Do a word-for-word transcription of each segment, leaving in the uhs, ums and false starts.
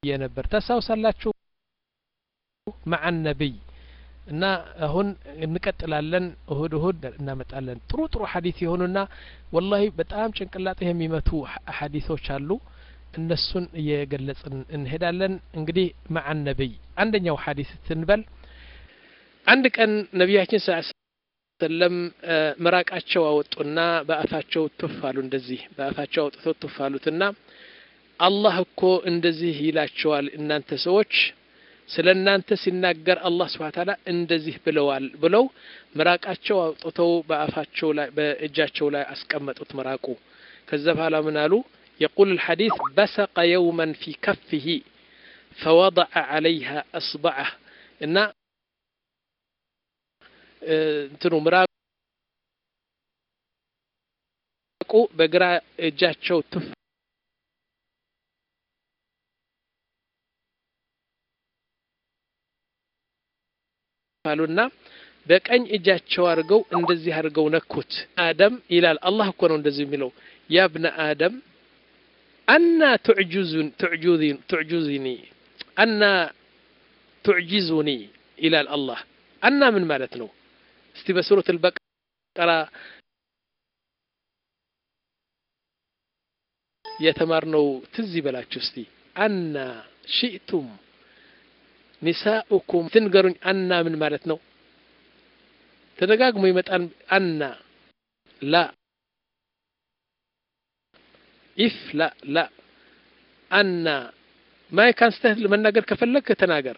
የነበር ታሳውሳላችሁ مع النبي እና አሁን እንቀጥላለን እሁድ እሁድ እናመጣለን ጥሩ ጥሩ ሐዲስ ይሆኑና والله በጣም ጭንቅላትህ የሚመቱ ሐዲሶች አሉ እነሱን እየገለጽን እንሄዳለን እንግዲህ مع النبي አንደኛው ሐዲስ ትንበል አንድ ቀን ነብያችን ሰለም መራቃቸው አወጡና በአፋቸው ተፋሉ እንደዚህ በአፋቸው አውጥተው ተፋሉትና አላህ እኮ እንደዚህ ይላቸዋል እናንተ ሰዎች ስለናንተ ሲናገር አላህ Subhanahu Wa Ta'ala እንደዚህ ብለዋል ብለው መራቃቸው አውጥተው በአፋቸው ላይ በእጃቸው ላይ አስቀመጡት መራቁ ከዛ በኋላ ምን አሉ يقول الحديث بصق يوما في كفه فوضع عليها اصبعه እና እንትኑ መራቁ በግራ እጃቸው ትፍ ፋሉና በቀኝ እጃቸው አርገው እንደዚህ አርገው ነኩት አደም ይላል አላህ እኮ ነው እንደዚህ የሚለው ያ ابن آدم أنا تعجزون تعجزين تعجزني أنا تعجزني إلى الله أنا من مالت ነው እስቲ በሱረቱ البقرة የተማርነው ትዝ ይበላችሁ እስቲ أنا شئتم نساؤكم تنقرون أنا من مالتنا تدقاق ميمتان أنا لا إف لا لا أنا ما كان استهل من نقر كفلك تناقر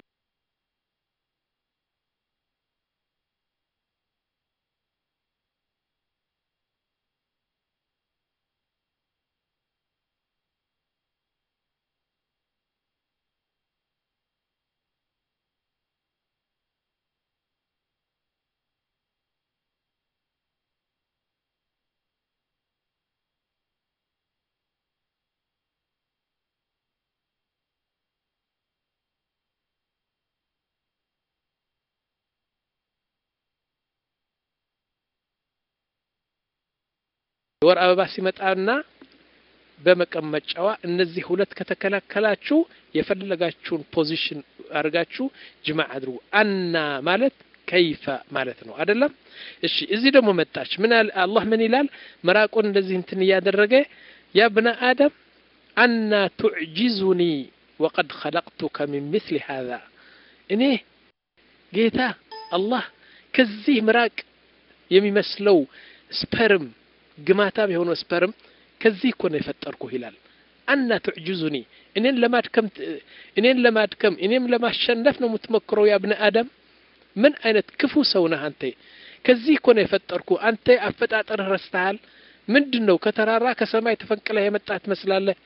ወር አበባ ሲመጣና በመቀመጫዋ እነዚህ ሁለት ከተከላከላችሁ የፈለጋችሁን ፖዚሽን አርጋችሁ ጅማዕ አድርጉ አና ማለት كيف ማለት ነው አይደለም እሺ እዚህ ደግሞ መጣች ምን አላህ ምን ይላል መራቁን እንደዚህ እንትን ያደረገ يا ابن آدم أنا تعجزني وقد خلقتك من مثل هذا እኔ ጌታ አላህ ከዚህ መራቅ የሚመስለው ስፐርም ግማታ ቢሆን ስፐርም ከዚህ እኮ ነው የፈጠርኩህ ይላል أنا تعجزني እኔን ለማድከም እኔን ለማድከም እኔም ለማሸነፍ ነው የምትመክረው يا ابن آدم ምን አይነት ክፉ ሰው ነህ አንተ ከዚህ እኮ ነው የፈጠርኩህ አንተ አፈጣጠርህ ረስተሃል ምንድነው ከተራራ ከሰማይ ተፈንቅለህ የመጣህ ትመስላለህ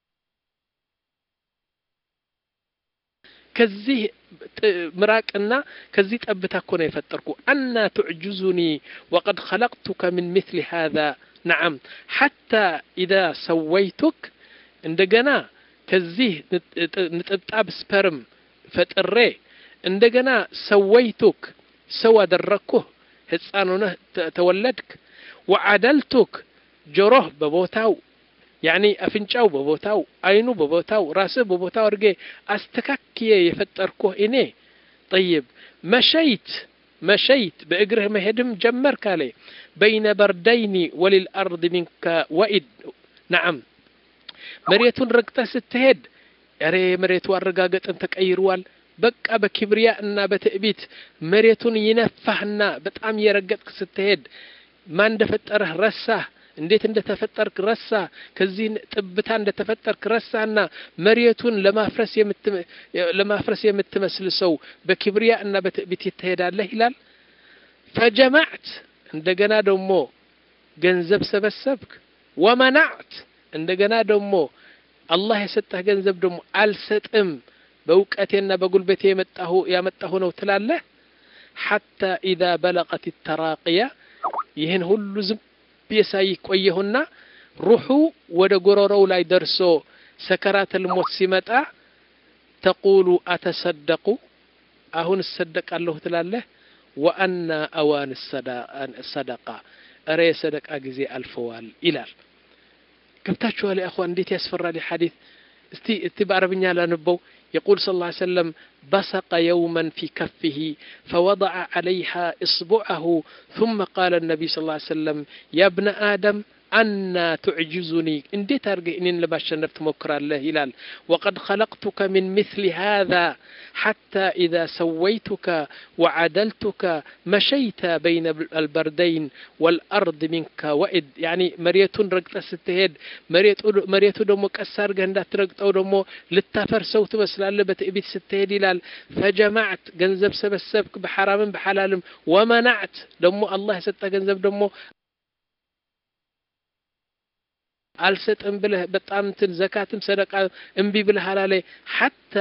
ከዚህ مراقنا كذي طبتا كون يفطركو أن تعجزني وقد خلقتك من مثل هذا نعم حتى إذا سويتك عندنا كذي نطبطاب سبرم فطري عندنا سويتك سوى دركه ህፃኑነህ ተወለድክ وعدلتك جروه ببوتاو يعني أفنجاو ببوتاو عينو ببوتاو راسه ببوتاو أرجع أستكاكيه يفتركوه إني طيب مشيت مشيت بإجره مهدم جمر كالي بين بردين وللأرض منك وإد نعم مريتون رقتا ستهد أري مريتو الرقاقت أنتك أيروال بقى بكبرياء إنا بتأبيت مريتون ينفهنا بتعم يرقتك ستهد ما اندفت أره رساه እንዴት እንደተፈጠርክ ረሳ ከዚህ ጥብታ እንደተፈጠርክ ረሳና መሪያቱን ለማፍረስ የምት ለማፍረስ የምትመስል ሰው በክብሪያ እና በትዕቢት ይተሄዳለህ ይላል فجمعت እንደገና ደግሞ ገንዘብ ሰበሰብክ ومنعت እንደገና ደግሞ አላህ የሰጠህ ገንዘብ ደግሞ አልሰጥም በእውቀቴና በጉልበቴ የመጣሁ ያመጣሁ ነው ትላለህ حتى اذا بلغت التراقيه ይህን ሁሉ ዝም بيساي ቆየሁና روحو ወደ ጎሮሮው ላይ ደርሶ ሰከራት الموت ሲመጣ تقول اتصدقوا አሁን ሰደቃለሁ ትላለህ وان اوان الصدقه اري صدقه ጊዜ አልፈዋል ይላል ገብታችኋል يا اخوان እንዴት ያስፈራል ሐዲስ استي استي بعربية لا نبو يقول صلى الله عليه وسلم بصق يوما في كفه فوضع عليها إصبعه ثم قال النبي صلى الله عليه وسلم يا ابن آدم أنا تعجزني اندي ترجعني لباش نفت مكر الله هلال وقد خلقتك من مثل هذا حتى إذا سويتك وعدلتك مشيت بين البردين والأرض منك وإد يعني مريت رقت ستهد مريت مريت دمك أسار جندات رقت أو دمو للتفر سوت بس لالبت إبيت ستهد هلال فجمعت جنزب سبسبك بحرام بحلال ومنعت دمو الله ست جنزب دمو አልሰጥም ብለህ በጣም እንትን ዘካትም ሰደቃ እምቢ ብለህ አላለ حتى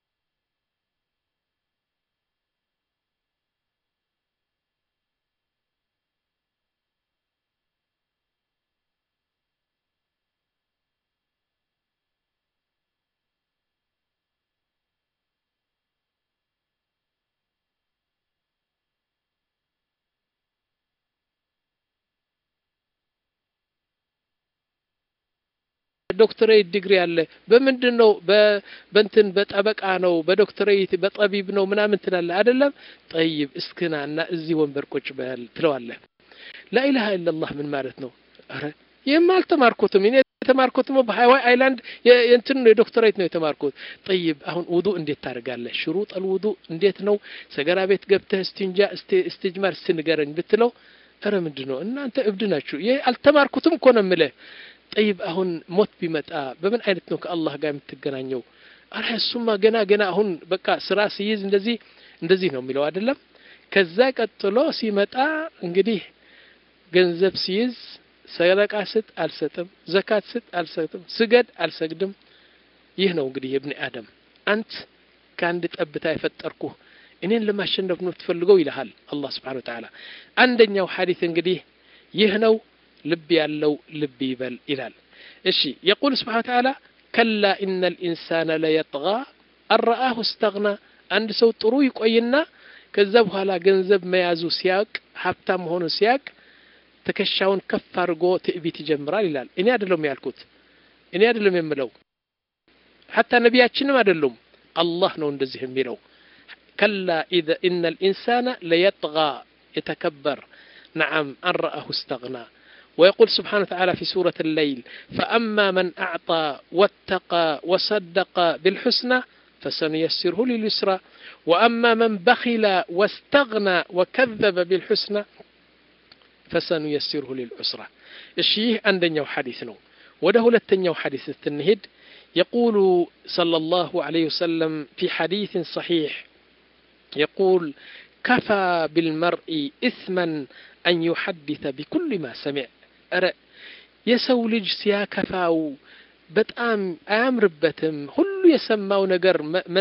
ዶክተሬት ዲግሪ አለ በምንድነው በእንትን በጠበቃ ነው በዶክተሬት በጠቢብ ነው ምናምን ትላለ አይደለም طيب እስክናና እዚህ ወንበር ቁጭ በል ትለዋለህ لا اله الا الله ምን ማለት ነው አረ የማልተማርኩትም እኔ የተማርኩትም በሃይዋይ አይላንድ እንትን ዶክተሬት ነው የተማርኩት طيب አሁን ውዱ እንዴት ታደርጋለህ ሽሩጥ الوضوء እንዴት ነው ሰገራ ቤት ገብተህ እስቲንጃ እስቲጅማር ስንገረኝ ብትለው አረ ምንድነው እናንተ እብድ ናችሁ ይሄ አልተማርኩትም እኮ ነው የምልህ طيب አሁን ሞት ቢመጣ በምን አይነት ነው ከአላህ ጋር የምትገናኘው አረ እሱማ ገና ገና አሁን በቃ ስራ ሲይዝ እንደዚህ እንደዚህ ነው የሚለው አይደለም ከዛ ቀጥሎ ሲመጣ እንግዲህ ገንዘብ ሲይዝ ሰደቃ ስጥ አልሰጥም ዘካት ስጥ አልሰጥም ስገድ አልሰግድም ይህ ነው እንግዲህ የኢብኑ አደም አንተ ካንድ ጠብታ የፈጠርኩ እኔን ለማሸነፍ ነው ትፈልገው ይልሃል አላህ Subhanahu Wa Ta'ala አንደኛው ሐዲስ እንግዲህ ይህ ነው ልብ ያለው ልብ ይበል ይላል እሺ يقول سبحانه وتعالى كلا ان الانسان لا يطغى ان رآه استغنى አንድ ሰው ጥሩ ይቆይና ከዛ በኋላ ገንዘብ መያዙ ሲያቅ ሀብታም ሆኖ ሲያቅ ተከሻውን ከፍ አድርጎ ትዕቢት ይጀምራል ይላል እኔ አይደለም ያልኩት እኔ አይደለም የምለው حتى ነቢያችንም አይደሉም አላህ ነው እንደዚህ የሚለው كلا اذا ان الانسان لا يطغى يتكبر نعم ان رآه استغنى ويقول سبحانه وتعالى في سورة الليل فأما من أعطى واتقى وصدق بالحسنى فسنيسره لليسرى وأما من بخل واستغنى وكذب بالحسنى فسنيسره للعسرى الشيء عندنا حديثنا وده لتنيا حديث التنهد يقول صلى الله عليه وسلم في حديث صحيح يقول كفى بالمرء إثما أن يحدث بكل ما سمع أرى يسولج سياكفاو بتأم أمر بتم كل يسمعو نجر من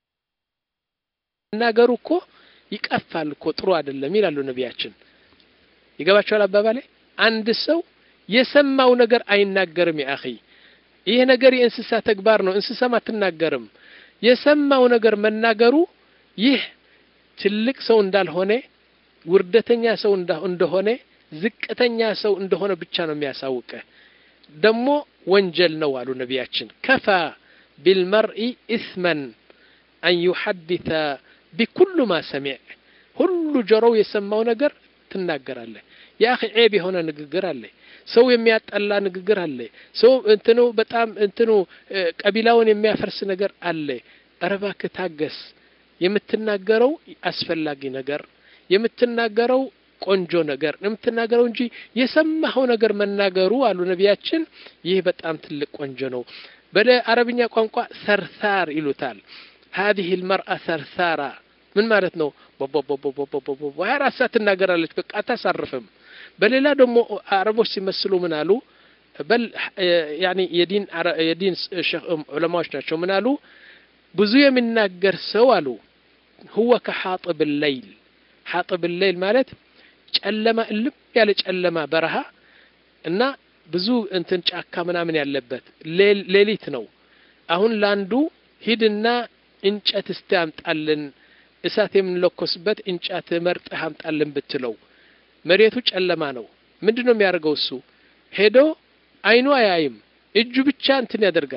نجركو يكفل كتروا عدل ميل على نبياتشن يجابش على بابله عند السو يسمعو نجر أي نجرم يا أخي إيه نجري إنسسا تكبرنا إنسسا ما تنجرم يسمعو نجر من نجرو يه تلك سو ندال هونه وردتኛ ሰው እንደሆነ ዝቅተኛ ሰው እንደሆነ ብቻ ነው የሚያሳውቀው ደሞ ወንጀል ነው አሉ ነቢያችን ከፋ بالمرء اثما ان يحدث بكل ما سمع ሁሉ ጆሮው የሰማው ነገር ትናገራለህ ያ اخي عيب የሆነ ንግግር አለ ሰው የሚያጣላ ንግግር አለ ሰው እንትኑ በጣም እንትኑ ቀቢላውን የሚያፈርስ ነገር አለ አረባክ ታገስ የምትናገረው አስፈላጊ ነገር የምትናገረው ቆንጆ ነገር የምትናገረው እንጂ የሰማኸው ነገር መናገሩ አሉ ነቢያችን ይህ በጣም ትልቅ ቆንጆ ነው በአረብኛ ቋንቋ ሰርሳር ይሉታል هذه المرأة ثرثارة ምን ማለት ነው ቦቦቦቦቦቦቦ ወራሳ ትናገራለች በቃ አታሳርፍም በሌላ ደግሞ አረቦች ሲመስሉ ምን አሉ በል يعني የዲን የዲን ሸህ ዑለማዎች ናቸው ምን አሉ ብዙ የሚናገር ሰው አሉ هو كحاطب الليل حاطب الليل ማለት ጨለማ ልብ ያለ ጨለማ በረሃ እና ብዙ እንትን ጫካ ምናምን ያለበት ሌሊት ነው አሁን ላንዱ ሂድና እንጨት እስታምጣልን እሳት የምንለኮስበት እንጨት መርጠህ አምጣልን ብትለው መሬቱ ጨለማ ነው ምንድነው የሚያደርገው እሱ ሄዶ አይኑ አያይም እጁ ብቻ እንትን ያደርጋል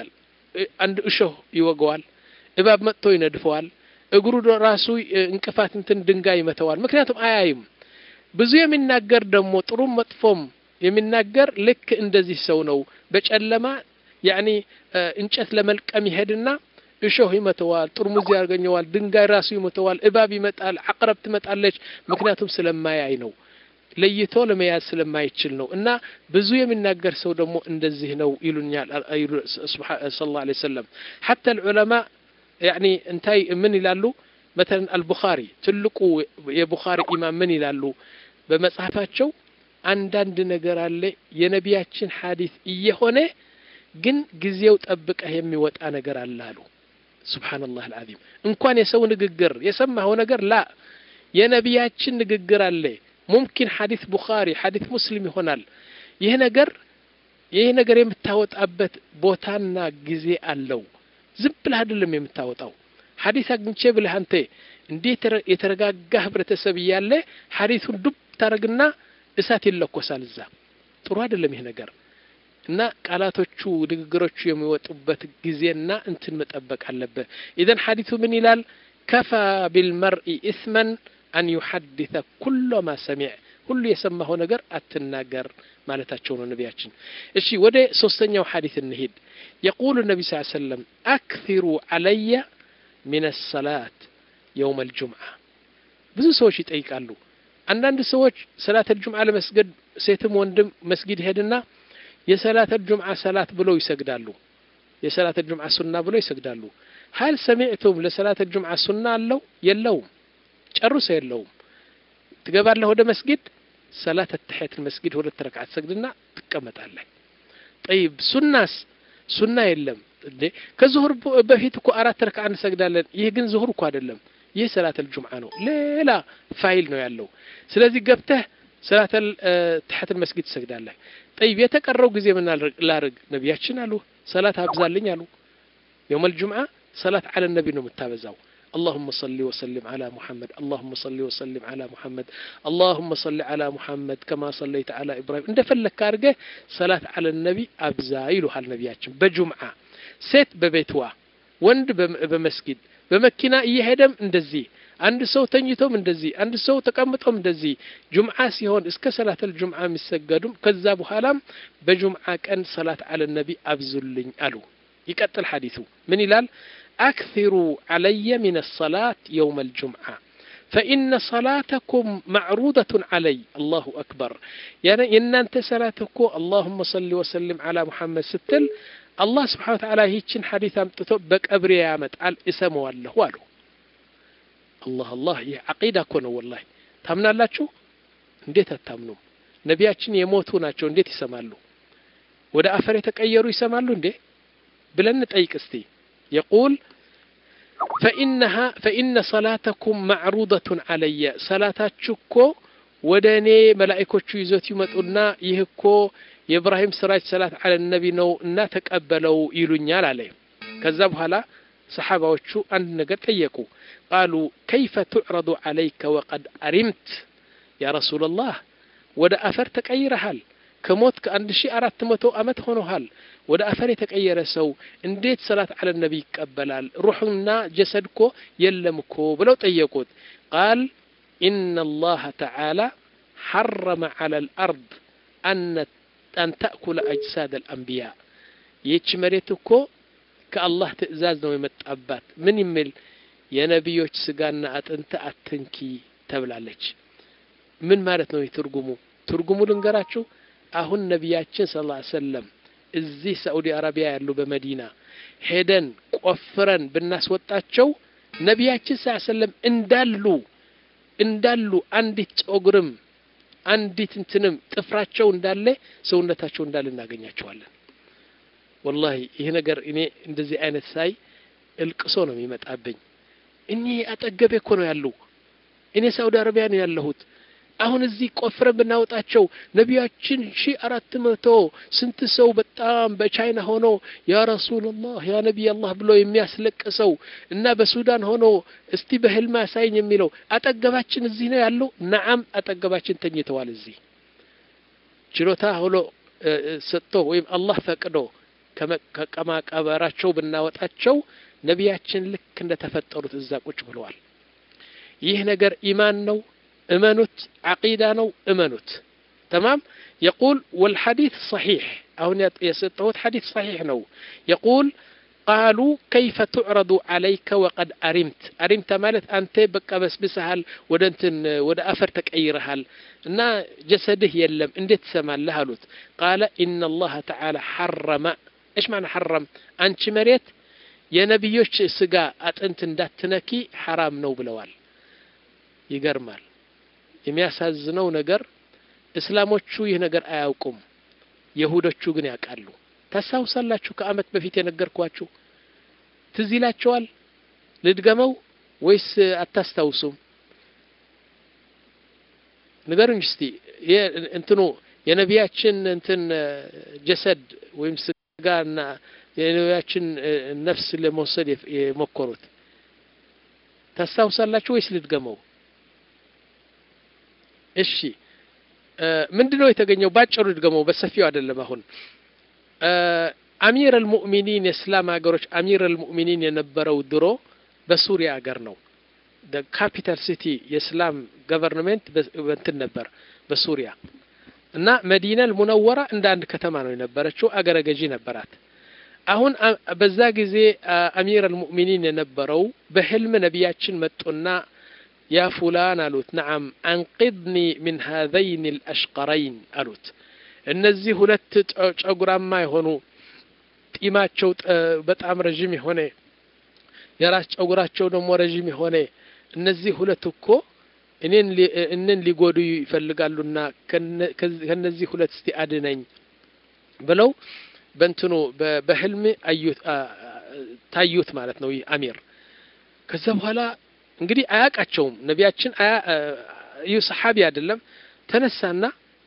አንድ እሾህ ይወገዋል እባብ መጥቶ ይነድፈዋል እግሩ ራሱ እንቅፋት እንትን ድንጋይ ይመተዋል ምክንያቱም አያይም ብዙ የሚናገር ደግሞ ጥሩ መጥፎም የሚናገር ልክ እንደዚህ ሰው ነው በጨለማ يعني እንጨት ለመልቀም ይሄድና እሾህ ይመተዋል ጥርሙዝ ያርገኘዋል ድንጋይ ራሱ ይመተዋል እባብ ይመጣል አቅረብ ትመጣለች ምክንያቱም ስለማያይ ነው ለይቶ ለመያዝ ስለማይችል ነው እና ብዙ የሚናገር ሰው ደግሞ እንደዚህ ነው ይሉኛል ሰለላሁ ዐለይሂ ወሰለም حتى العلماء يعني انتي من ይላሉ مثلا البخاري ትልቁ የቡኻሪ ኢማም ምን ይላሉ በመጽሐፋቸው አንዳንድ ነገር አለ የነቢያችን ሐዲስ እየሆነ ግን ጊዜው ጠብቀህ የሚወጣ ነገር አለ አሉ ሱብሃንአላህ العظيم እንኳን የሰው ንግግር የሰማው ነገር ላ የነቢያችን ንግግር አለ ممكن حديث بخاري حديث مسلم ይሆናል ይሄ ነገር ይሄ ነገር የምታወጣበት ቦታና ጊዜ አለው ዝም ብለህ አይደለም የምታወጣው ሐዲስ አግኝቼ ብለህ አንተ እንዴት የተረጋጋ ህብረተሰብ ያለ ሐዲሱን ዱብ ታረግና እሳት ይለኮሳል እዛ ጥሩ አይደለም ይሄ ነገር እና ቃላቶቹ ንግግሮቹ የሚወጡበት ጊዜና እንትን መጠበቅ አለበት اذا ሐዲሱ ምን ይላል كفى بالمرء اثما أن يحدث كل ما سمع كل يسمعه ነገር አትናገር ማለታቸው ነው ነብያችን እሺ ወደ ሶስተኛው ሐዲስ እንሂድ يقول النبي صلى الله عليه وسلم أكثروا علي من الصلاة يوم الجمعة ብዙ ሰዎች ይጠይቃሉ አንዳንድ ሰዎች ሰላት الجمعة ለመስገድ ሴትም ወንድም መስጊድ ሄድና የሰላት الجمعة ሰላት ብለው ይሰግዳሉ የሰላት الجمعة ሱና ብለው ይሰግዳሉ هل سمعتم لصلاة الجمعة ሱና አለው የለውም ጨርሶ የለውም ትገባለህ ወደ መስጊድ ሰላት التحية المسجد ሁለት ረካዓት ሰግድና ትቀመጣለህ طيب ሱናስ ሱና የለም እንዴ ከዙህር በፊት እኮ አራት ረካዓ እንሰግዳለን ይሄ ግን ዙህር እኮ አይደለም ይሄ ሰላት الجمعة ነው ሌላ ፋይል ነው ያለው ስለዚህ ገብተህ ሰላት التحية المسجد ትሰግዳለህ طيب የተቀረው ጊዜ ምን ላርግ ነብያችን አሉ ሰላት አብዛልኝ አሉ يوم الجمعة صلاة على النبي ነው የምታበዛው اللهم صل وسلم على محمد اللهم صل وسلم على محمد اللهم صل على محمد كما صليت على إبراهيم እንደ ፈለክ አድርገህ صلاة على النبي አብዛ ይሉሃል ነብያችን በጁምዓ ሴት በቤትዋ ወንድ በመስጊድ በመኪና እየሄደም እንደዚህ አንድ ሰው ተኝቶም እንደዚህ አንድ ሰው ተቀምጦም እንደዚህ ጁምዓ ሲሆን እስከ ሰላት الجمعة የሚሰገዱም ከዛ በኋላም በጁምዓ ቀን صلاة على النبي አብዙልኝ አሉ ይቀጥል ሐዲሱ ምን ይላል أكثروا علي من الصلاة يوم الجمعة فإن صلاتكم معروضة علي الله أكبر يعني إن أنت صلاتكم اللهم صل وسلم على محمد ستل الله سبحانه وتعالى هيتشن حديثا بك أبريا متعال اسمه الله والو الله الله يا عقيدة كونه والله تامنا الله شو نديت تامنو نبياتشن يموتونا شو نديت يسمالو ودا أفريتك أيرو يسمالو ندي بلن تأيك استي يقول فإنها فإن صلاتكم معروضة علي صلاتكم ودني ملائكة يزوت يمطنا يهكو إبراهيم سراج صلاة على النبي نو نتقبلوا يلونيال عليه كذب هلا صحابة وشو أن نقد أيكو قالوا كيف تعرض عليك وقد أرمت يا رسول الله ودا أفرتك أي رحل كموت كأن شيء أردت متو أمت هنو هل ودا أفرتك أي رسو انديت صلاة على النبي قبلال روحنا جسدكو يلمكو بلو تأيكوت قال إن الله تعالى حرم على الأرض أن أن تأكل أجساد الأنبياء يتشمريتكو كالله تأزازنا ويمتقبات من يمل يا نبيوش سقانا أنت أتنكي تبلالج من مالتنا يترقمو ترقمو لنقراتشو أهون نبياتشن صلى الله عليه وسلم እዚህ ሳዑዲ አረቢያ ያሉ በመዲና ሄደን ቆፍረን بالناس ወጣቸው ነብያችን ሰለላሁ ዐለይሂ ወሰለም እንዳሉ እንዳሉ አንዲት ጾግርም አንዲት እንትንም ጥፍራቸው እንዳለ ሰውነታቸው እንዳለ እናገኛቸዋለን والله ይሄ ነገር እኔ እንደዚህ አይነት ሳይ እልቅሶ ነው የሚመጣብኝ እኔ አጠገቤ እኮ ነው ያለው እኔ ሳዑዲ አረቢያ ነው ያለሁት አሁን እዚህ ቆፍረን ብናወጣቸው ነብያችን ሺህ አራት መቶ ስንት ሰው በጣም በቻይና ሆኖ ያ ረሱላህ ያ ነብይ አላህ ብሎ የሚያስለቅሰው እና በሱዳን ሆኖ እስቲ በህልም ያሳየኝ የሚለው አጠገባችን እዚህ ነው ያለው ነዓም አጠገባችን ተኝተዋል እዚህ ችሎታ ሆኖ ሰጥቶ ወይም አላህ ፈቅዶ ከቀማ ቀበራቸው ብናወጣቸው ነቢያችን ልክ እንደተፈጠሩት እዛ ቁጭ ብለዋል። ይህ ነገር ኢማን ነው እመኑት፣ ዓቂዳ ነው እመኑት። تمام. يقول والحديث صحيح أو يسطوت حديث صحيح نو يقول قالوا كيف تعرض عليك وقد أرمت أرمت مالت أنت بك بس بسهل ودنتن ود أفرتك أي رهال نا جسده يلم اندت سمع لهالوت قال إن الله تعالى حرم. إيش معنى حرم؟ أنت مريت يا نبيوش سقا أنت اندتنكي حرام نو بلوال يقرمال يمياسازنو نقر እስላሞቹ ይህ ነገር አያውቁም፣ ይሁዶቹ ግን ያውቃሉ። ታሳውሳላችሁ ከአመት በፊት የነገርኳችሁ ትዝ ይላችኋል? ልድገመው ወይስ አታስታውሱም? ንገሩኝ እስቲ። እንትኑ የነቢያችን እንትን ጀሰድ ወይም ስጋና የነቢያችን ነፍስ ለመውሰድ የሞከሩት ታሳውሳላችሁ ወይስ ልድገመው? እሺ ምንድነው የተገኘው? ባጭሩ ድገመው፣ በሰፊው አይደለም። አሁን አሚር አልሙእሚኒን የእስላም ሀገሮች አሚር አልሙእሚኒን የነበረው ድሮ በሱሪያ ሀገር ነው። the capital city የእስላም ገቨርንመንት በእንትን ነበር በሱሪያ እና መዲና አልሙነወራ እንደ አንድ ከተማ ነው የነበረችው። አገረ ገዢ ነበራት። አሁን በዛ ጊዜ አሚር አልሙእሚኒን የነበረው በህልም ነቢያችን መጡና يا فلان ألوت نعم أنقذني من هذين الأشقرين ألوت النزي هلت أقرام ما يهونو إيمات شوت بتأم رجيمي هوني يراش أقرات شو نمو رجيمي هوني النزي هلتكو إنن لي إنن لي قودو يفلقالونا كن كنزي هلت استئذنين بلو بنتنو بحلمي أيوت تايوت مالتنا وي أمير كذب هلا እንግዲህ አያቃቸውም ነቢያችን እዩ ሰሃቢ አይደለም። ተነሳና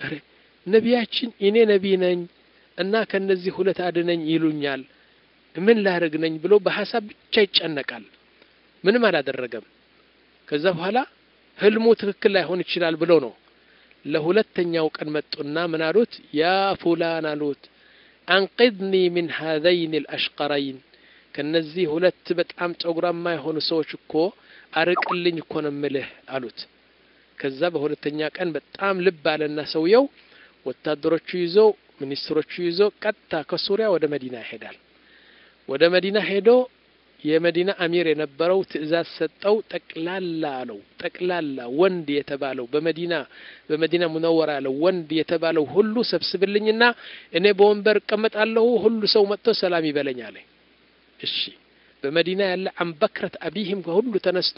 ነቢያችን እኔ ነብይ ነኝ እና ከነዚህ ሁለት አድነኝ ይሉኛል ምን ላደርግ ነኝ ብሎ በሐሳብ ብቻ ይጨነቃል። ምንም አላደረገም። ከዛ በኋላ ህልሙ ትክክል ላይሆን ይችላል ብሎ ነው ለሁለተኛው ቀን መጡና ምን አሉት? ያ ፉላን አሉት አንقذني من هذين الاشقرين ከነዚህ ሁለት በጣም ጸጉራማ የሆኑ ሰዎች እኮ አርቅልኝ እኮ ነው ምልህ አሉት። ከዛ በሁለተኛ ቀን በጣም ልብ አለና ሰውየው ወታደሮቹ ይዞ ሚኒስትሮቹ ይዞ ቀጥታ ከሱሪያ ወደ መዲና ይሄዳል። ወደ መዲና ሄዶ የመዲና አሚር የነበረው ትዕዛዝ ሰጠው። ጠቅላላ አለው ጠቅላላ ወንድ የተባለው በመዲና በመዲና ሙነወራ ያለው ወንድ የተባለው ሁሉ ሰብስብልኝና እኔ በወንበር እቀመጣለሁ፣ ሁሉ ሰው መጥቶ ሰላም ይበለኛል። እሺ በመዲና ያለ አንበክረት አቢህም ከሁሉ ተነስቶ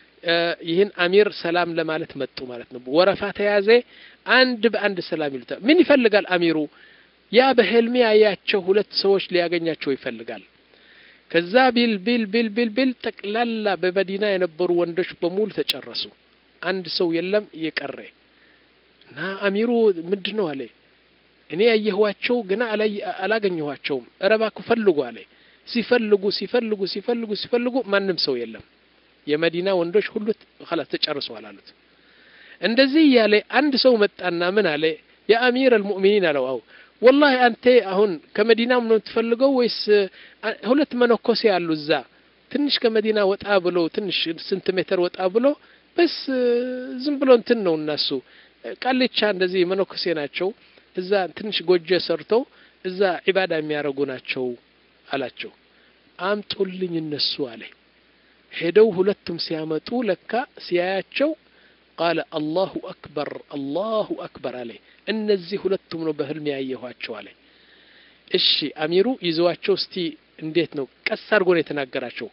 ይህን አሚር ሰላም ለማለት መጡ ማለት ነው። ወረፋ ተያዘ። አንድ በአንድ ሰላም ይሉታል። ምን ይፈልጋል አሚሩ? ያ በህልም ያያቸው ሁለት ሰዎች ሊያገኛቸው ይፈልጋል። ከዛ ቢል ቢል ቢል ቢል ቢል ጠቅላላ በመዲና የነበሩ ወንዶች በሙሉ ተጨረሱ። አንድ ሰው የለም የቀረ እና አሚሩ ምንድነው አለ። እኔ ያየኋቸው ገና አላገኘኋቸውም፣ እረባኩ ፈልጉ አለ። ሲፈልጉ ሲፈልጉ ሲፈልጉ ሲፈልጉ ማንም ሰው የለም። የመዲና ወንዶች ሁሉ خلاص ተጨርሰዋል አሉት። እንደዚህ ያለ አንድ ሰው መጣና ምን አለ? የአሚር አልሙእሚኒን አለው አው والله አንተ አሁን ከመዲናው ነው ተፈልገው ወይስ ሁለት መነኮሴ ያሉ እዛ ትንሽ ከመዲና ወጣ ብሎ ትንሽ ስንት ሜትር ወጣ ብሎ በስ ዝም ብሎ እንትን ነው እነሱ ቃልቻ እንደዚህ መነኮሴ ናቸው። እዛ ትንሽ ጎጆ ሰርተው እዛ ዒባዳ የሚያረጉ ናቸው አላቸው። አምጡልኝ እነሱ አለ። ሄደው ሁለቱም ሲያመጡ ለካ ሲያያቸው قال الله اكبر الله اكبر አለ። እነዚህ ሁለቱም ነው በህልም ያየኋቸው አለ። እሺ አሚሩ ይዘዋቸው እስቲ እንዴት ነው ቀስ አድርጎ ነው የተናገራቸው።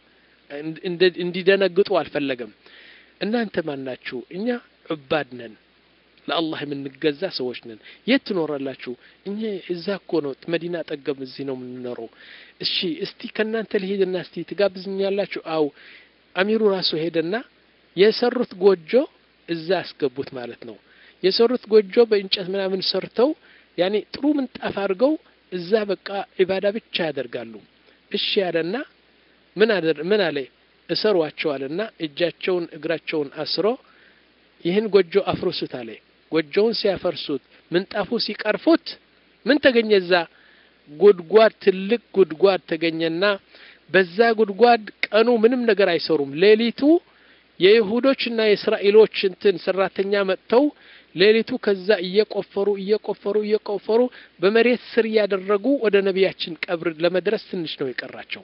እንዲደነግጡ አልፈለገም። እናንተ ማን ናችሁ? እኛ ዑባድ ነን፣ ለአላህ የምንገዛ ሰዎች ነን። የት ትኖራላችሁ? እኛ እዛ እኮ ነው መዲና አጠገብ እዚህ ነው የምንኖረው። እሺ እስቲ ከናንተ ልሂድና እስቲ ትጋብዝኛላችሁ? አው አሚሩ ራሱ ሄደና የሰሩት ጎጆ እዛ አስገቡት ማለት ነው። የሰሩት ጎጆ በእንጨት ምናምን ሰርተው ያኔ ጥሩ ምንጣፍ አድርገው እዛ በቃ ዒባዳ ብቻ ያደርጋሉ። እሺ ያለና ምን አደር ምን አለ እሰሯቸው አለና እጃቸውን እግራቸውን አስሮ ይህን ጎጆ አፍርሱት አለ። ጎጆውን ሲያፈርሱት ምንጣፉ ሲቀርፉት ምን ተገኘ? እዛ ጉድጓድ ትልቅ ጉድጓድ ተገኘና በዛ ጉድጓድ ቀኑ ምንም ነገር አይሰሩም ሌሊቱ የይሁዶችና የእስራኤሎች እንትን ሰራተኛ መጥተው ሌሊቱ ከዛ እየቆፈሩ እየቆፈሩ እየቆፈሩ በመሬት ስር ያደረጉ ወደ ነብያችን ቀብር ለመድረስ ትንሽ ነው የቀራቸው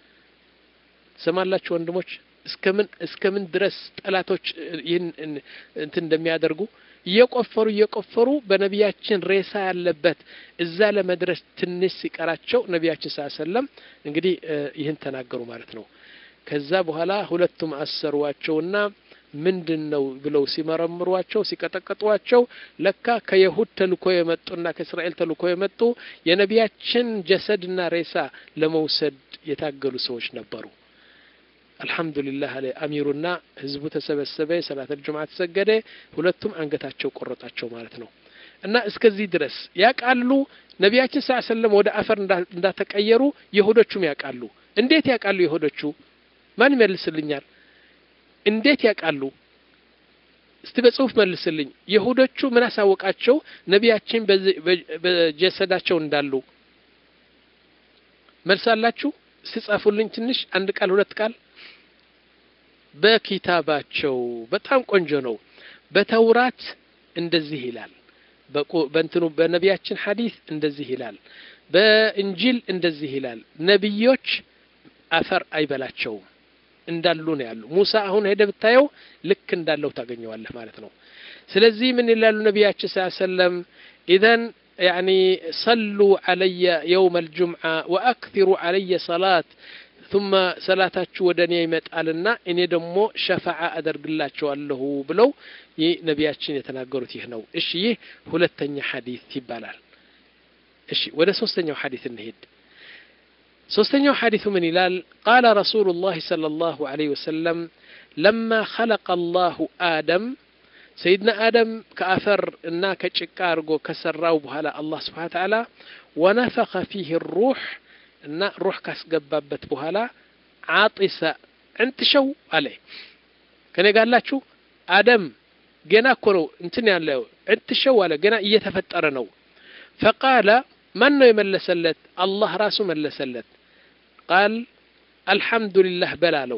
ሰማላችሁ ወንድሞች እስከምን እስከምን ድረስ ጠላቶች ይህን እንትን እንደሚያደርጉ እየቆፈሩ እየቆፈሩ በነብያችን ሬሳ ያለበት እዛ ለመድረስ ትንሽ ሲቀራቸው ነብያችን ሰለላም እንግዲህ ይህን ተናገሩ ማለት ነው ከዛ በኋላ ሁለቱም አሰሩዋቸውና ምንድነው ብለው ሲመረምሯቸው ሲቀጠቀጧቸው ለካ ከይሁድ ተልኮ የመጡና ከእስራኤል ተልኮ የመጡ የነብያችን ጀሰድና ሬሳ ለመውሰድ የታገሉ ሰዎች ነበሩ አልহামዱሊላህ አለ አሚሩና ህዝቡ ተሰበሰበ ሰላት الجمعة ተሰገደ ሁለቱም አንገታቸው ቆረጣቸው ማለት ነው እና እስከዚህ ድረስ ያቃሉ ነብያችን ሰለላም ወደ አፈር እንዳተቀየሩ ይሁዶቹም ያቃሉ እንዴት ያቃሉ ይሁዶቹ ማን ይመልስልኛል እንዴት ያቃሉ እስቲ በጽሁፍ መልስልኝ ይሁዶቹ ምን አሳወቃቸው ነብያችን በጀሰዳቸው እንዳሉ መልሳላችሁ ሲጻፉልኝ ትንሽ አንድ ቃል ሁለት ቃል በኪታባቸው በጣም ቆንጆ ነው በተውራት እንደዚህ ይላል በእንትኑ በነብያችን ሐዲስ እንደዚህ ይላል በእንጂል እንደዚህ ይላል ነብዮች አፈር አይበላቸው እንዳሉ ነው ያሉ ሙሳ አሁን ሄደ ብታየው ልክ እንዳለው ታገኘዋለህ ማለት ነው ስለዚህ ምን ይላሉ ነብያችን ሰለላም ኢዘን يعني صلوا علي يوم الجمعة وأكثروا علي صلاة ثم صلاتاችሁ ወደኔ ይመጣልና እኔ ደግሞ ሸፋዓ አደርግላችኋለሁ ብለው ነብያችን የተናገሩት ይህ ነው እሺ ይህ ሁለተኛ ሐዲስ ይባላል እሺ ወደ ሶስተኛው ሐዲስ እንሄድ ሶስተኛው ሐዲሱ ምን ይላል قال رسول الله صلى الله عليه وسلم لما خلق الله آدم سيدنا آدم كأفر إنا كشكا أرجو كسراو بحالا الله سبحانه وتعالى ونفخ فيه الروح إنا روح كسجببت بحالا عاطسة أنت شو عليه كان قال لا شو آدم جنا كرو انتني عليه أنت شو على جنا يتفترنو فقال من يملسلت الله راسه ملسلت قال الحمد لله بلالو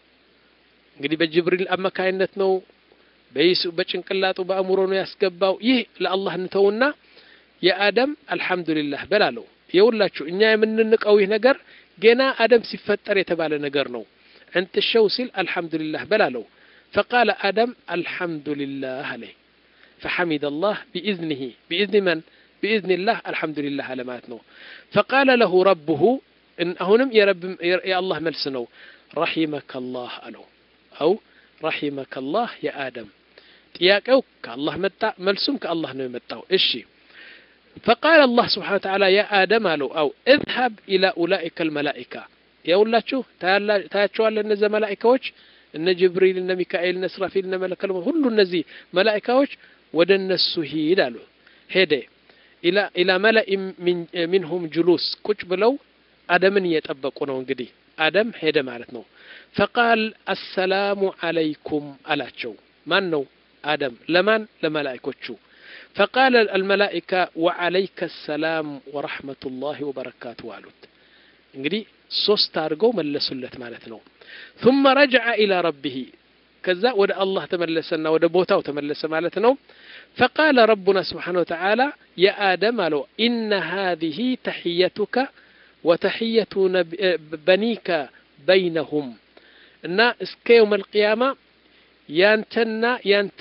قال بجبريل أما كائنت نو بيسو بچنقلاطو بأمورو ነው ያስገባው ይህ ለአላህ እንተውና የአደም አልহামዱሊላህ በላለው ይውላችሁ እኛ የምንንቀው ይህ ነገር ገና አደም ሲፈጠር የተባለ ነገር ነው انت شو ሲል አልহামዱሊላህ በላለው فقال آدم الحمد لله عليه فحمد الله بإذنه بإذن من بإذن الله الحمد لله على ما ነው فقال له ربه إن هونم يا رب يا الله ملسنو رحمك الله አለው أو رحمك الله يا آدم ጥያቄው ከአላህ መጣ መልሱም ከአላህ ነው የመጣው እሺ فقال الله سبحانه وتعالى يا آدم አለው أو اذهب إلى أولئك الملائكة ያውላችሁ ታያቸዋል እነዚህ መላእክቶች እነ ጅብሪል እነ ሚካኤል እነ እስራፊል እነ መለከል ሁሉ እነዚህ መላእክቶች ወደ እነሱ ሂድ አሉ ሄደ إلى إلى ملأ من منهم جلوس ቁጭ ብለው አደምን እየጠበቁ ነው እንግዲህ አደም ሄደ ማለት ነው فقال السلام عليكم አላቸው ማን ነው آدم لمن لملائكته فقال الملائكة وعليك السلام ورحمة الله وبركاته አሉት እንግዲህ ሶስት አድርገው መለሱለት ማለት ነው ثم رجع إلى ربه ከዛ ወደ አላህ ተመለሰና ወደ ቦታው ተመለሰ ማለት ነው فقال ربنا سبحانه وتعالى يا آدم قالوا إن هذه تحيتك وتحية بنيك بينهم إن اسك يوم القيامة يانتنا يانت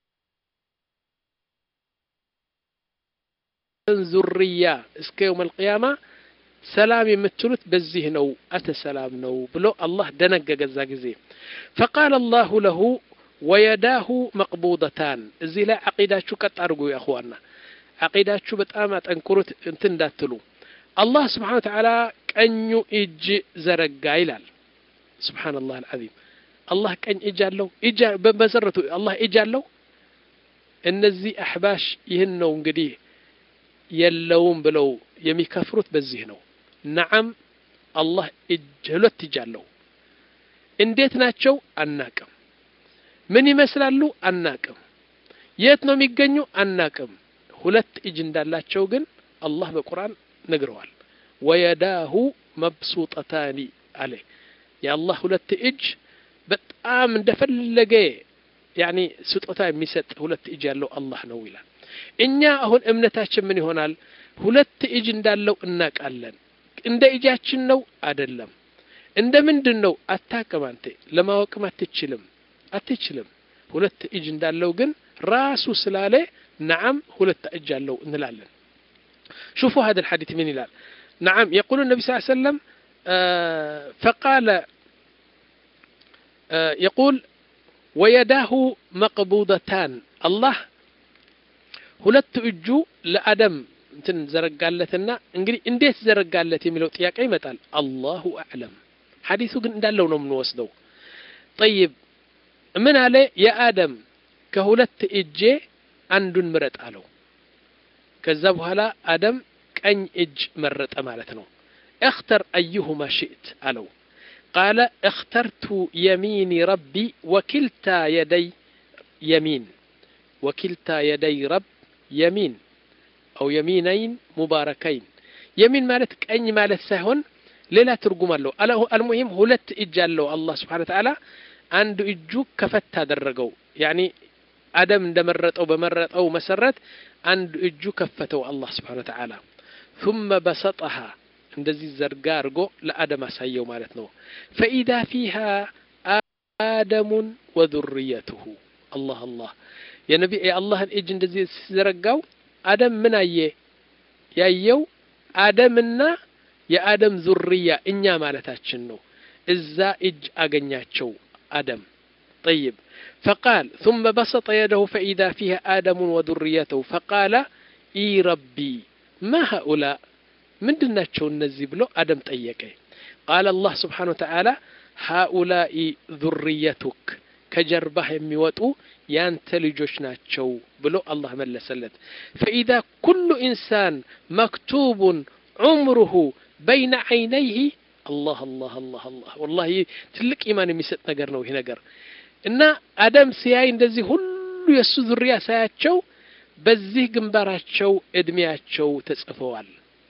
ذرية اسك يوم القيامة سلام يمتلت بزيه نو أتى سلام نو بلو الله دنق جزاجزي فقال الله له ويداه مقبوضتان زي لا عقيدة شو كتارجو يا أخوانا عقيدة شو بتأمت أنكرت انتن داتلو الله سبحانه وتعالى كأن يج زرق إلال سبحان الله العظيم الله كأن إجاله إجا بمزرته الله إجاله النزي أحباش يهنون قديه يلون بلو يمي كفرت بزيهنو نعم الله إجهلت تجاله انديت ناتشو أناكم من يمثلالو أناكم يتنو ميقنيو أناكم هلت إجندالات شوغن الله بالقرآن نقروال ويداه مبسوطتان عليه يا الله ሁለት እጅ በጣም እንደፈለገ ያኒ ስጦታ የሚሰጥ ሁለት እጅ ያለው አላህ ነው ይላል እኛ አሁን እምነታችን ምን ይሆናል ሁለት እጅ እንዳለው እናቃለን እንደ እጃችን ነው አይደለም እንደ ምንድነው አታቀም አንተ ለማወቅም አትችልም አትችልም ሁለት እጅ እንዳለው ግን ራሱ ስላለ نعم ሁለት እጅ ያለው እንላለን شوفوا هذا الحديث من ይላል نعم يقول النبي صلى الله عليه وسلم آه فقال آه يقول ويداه مقبوضتان الله ሁለት እጁ ለአደም እንትን ዘረጋለትና እንግዲህ እንዴት ዘረጋለት የሚለው ጥያቄ ይመጣል አላሁ አዕለም ሐዲሱ ግን እንዳለው ነው የምንወስደው طيب ምን አለ የአደም ከሁለት እጄ አንዱን ምረጥ አለው ከዛ በኋላ አደም ቀኝ እጅ መረጠ ማለት ነው اختر ايهما شئت አለው قال اخترت يمين ربي وكلتا يدي يمين وكلتا يدي رب يمين أو يمينين مباركين يمين مالت كأني مالت سهون ليلا ترجم له المهم هلت إجال له الله سبحانه وتعالى عنده إجوك كفت هذا الرجو يعني آدم دمرت أو بمرت أو مسرت عنده إجوك كفته الله سبحانه وتعالى ثم بسطها عند ذي الزرقار جو لآدم سيو مالتنا فإذا فيها آدم وذريته الله الله يا نبي يا الله الإج عند ذي الزرقاو آدم من أيه يايو آدمنا يا آدم ذرية إنيا مالتاتشنو إزا إج أغنياتشو آدم طيب فقال ثم بسط يده فإذا فيها آدم وذريته فقال إي ربي ما هؤلاء من دناتشو النزيب له آدم طيقه قال الله سبحانه وتعالى هؤلاء ذريتك كجربه يميوتو ያንተ ልጆች ናቸው ብሎ አላህ መለሰለት فإذا كل إنسان مكتوب عمره بين عينيه الله الله الله الله والله ትልቅ ኢማን የሚሰጥ ነገር ነው ይሄ ነገር እና አደም ሲያይ እንደዚህ ሁሉ የሱ ዙሪያ ሳያቸው በዚህ ግንባራቸው እድሜያቸው ተጽፈዋል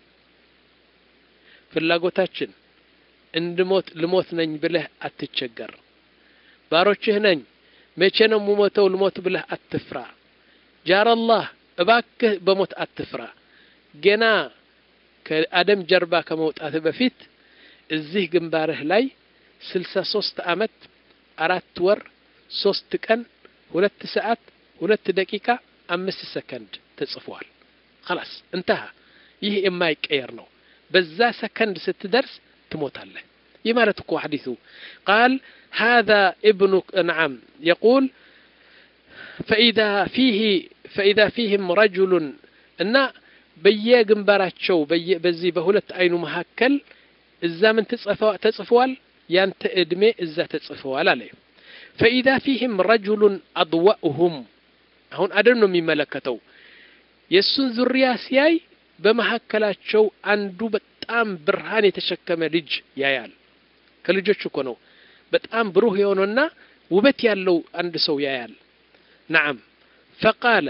ፍላጎታችን እንድሞት ልሞት ነኝ ብለህ አትቸገር ባሮችህ ነኝ መቼ ነው ሞተው ልሞት ብለህ አትፍራ ጃር አላህ እባክህ በሞት አትፍራ ገና ከአደም ጀርባ ከመውጣት በፊት እዚህ ግንባርህ ላይ ስልሳ ሶስት አመት አራት ወር ሶስት ቀን ሁለት ሰዓት ሁለት ደቂቃ አምስት ሰከንድ ተጽፏል خلاص انتهى ይህ የማይቀየር ነው በዛ ሰከንድ ስትደርስ ትሞታለህ يمالتكو حديثه قال هذا ابن نعم يقول فإذا فيه فإذا فيهم رجل إن بيا جنباراتشو بيا بزي بهولت عينو مهكل إذا من تصفوا تصفوال ينت إدمي إذا تصفوال عليه فإذا فيهم رجل أضوأهم هون أدرنو من ملكتو يسون ذرياسياي بمهكلاتشو عنده بتأم برهان يتشكم رج يايال ከልጆቹ እኮ ነው በጣም ብሩህ የሆነና ውበት ያለው አንድ ሰው ያያል نعم فقال